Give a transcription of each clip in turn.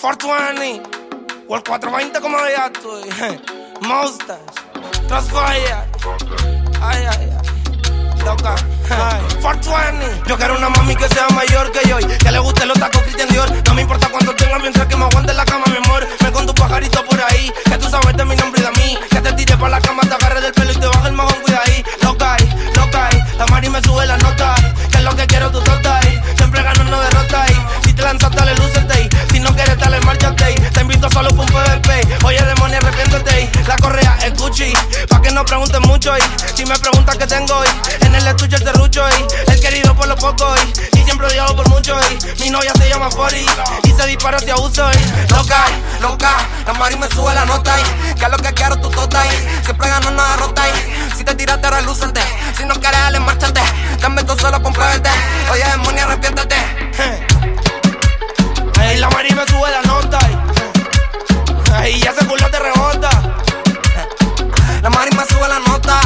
420 o el 420 como ya estoy. Mustache, Crossfire. Ay, ay, ay. Loca. 420. Yo quiero una mami que sea mayor que yo y que le guste los tacos Christian Dior. No me importa cuánto tenga mientras que me aguante en la cama, mi amor. Ve con tu pajarito por ahí, que tú sabes de mi nombre y de mí. Que te tire pa' la cama, te agarre del pelo y te baje el mojón, cuida ahí. Loca, la mari me sube la nota. Que es lo que quiero, tú tota ahí. Siempre gano, no derrota ahí. Si te lanzas, dale, lúcete ahí. Si no quieres, dale, márchate ahí. Te invito solo pa' un PvP. Oye, demonio, arrepiéntete ahí. La correa es Gucci, pa' que no pregunten mucho ahí. Si me preguntas qué tengo hoy, en el estuche el serrucho ahí. El querido por lo poco ahí. Y siempre odiado por mucho ahí. Mi novia se llama Fori y se dispara si abuso ahí. Loca, la mari me sube la nota ahí. Que es lo que quiero, tú tota ahí. Siempre gano, no derrota ahí. Si te tiraste, ahora lúcete. Si no quieres, dale, márchate. Dame tú solo, compruébete. Oye, demonio, arrepiéntete. Ey, la mari me sube la nota ahí. Ey, ya ese culo te rebota. La mari me sube la nota.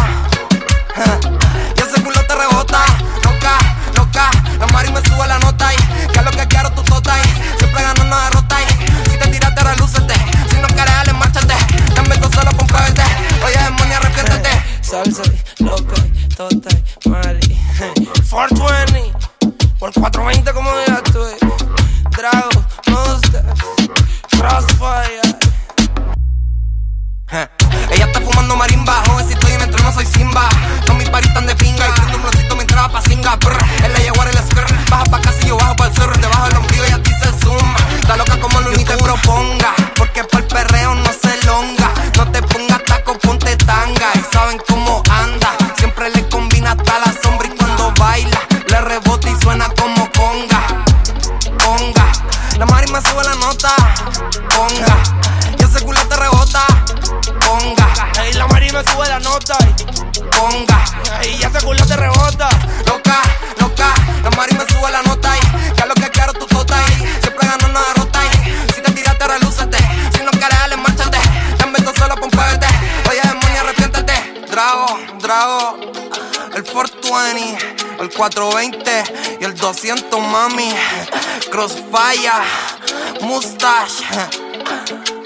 Y ese culo te rebota. Loca, la mari me sube la nota ahí. Que es lo que quiero, tú tota ahí. Siempre gano, no derrota ahí. Si te tiraste, ahora lúcete. Si no quieres, dale, márchate. Dame tú solo, compruébete. Oye, demonio, arrepiéntete. Salsa, loca, tota, mari. 420 por 420 como ya estoy. Drago, Mustache, Crossfire. Ella está fumando marimba, jovencito y en el trono soy Simba. Todos mis paris están de pinga y prendo un blocito mientras va pa' singa. Él le llegó a el skr, baja pa' casa y yo bajo pa' el cerro. Debajo del ombligo y a ti se zumba. Está loca como lo único que proponga, porque pa'l perreo no se longa. No te pongas taco, ponte tanga. Y saben cómo anda, siempre le combina hasta la sombra. Y cuando baila, le rebota y suena como conga. La mari me sube la nota, conga. Y ese culo te rebota, conga. Ey, la mari me sube la nota conga. Ey, ya ese culo te rebota. Loca, la mari me sube la nota ahí. Que es lo que quiero, tú tota ahí. Siempre gano, no derrota ahí. Si te tiraste, ahora lúcete. Si no quieres, dale, márchate. Dame tú solo, compruébete. Oye, demonio, arrepiéntete. Drago, el 420, el 420 y el 200, mami. Crossfire, Mustache.